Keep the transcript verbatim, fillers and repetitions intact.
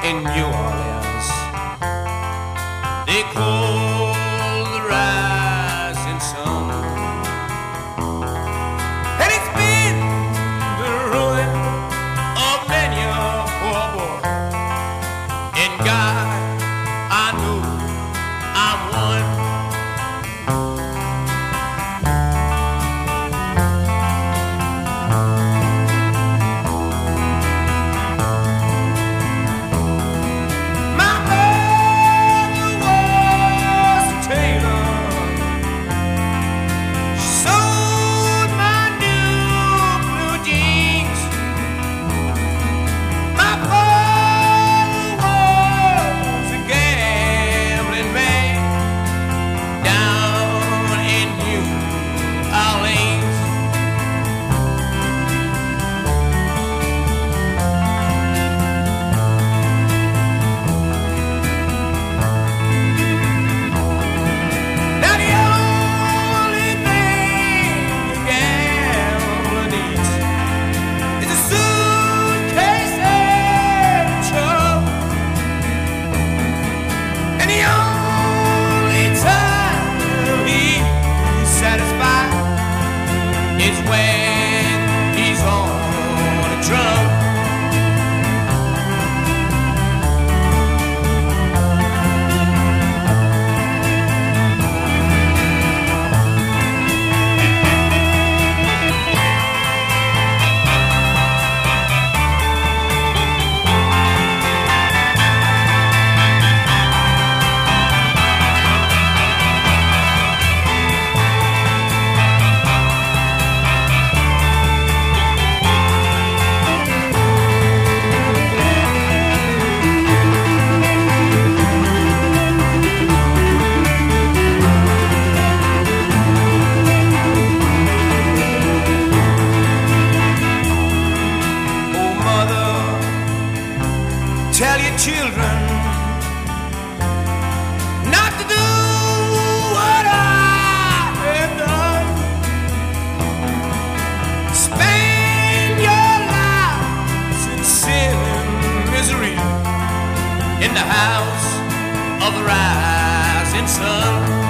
in New Orleans. They call the rising sun, and it's been the ruin of many a poor boy. In God, I know I'm one. It's when he's on a drum. Tell your children not to do what I have done. Spend your lives in sin and misery in the house of the rising sun.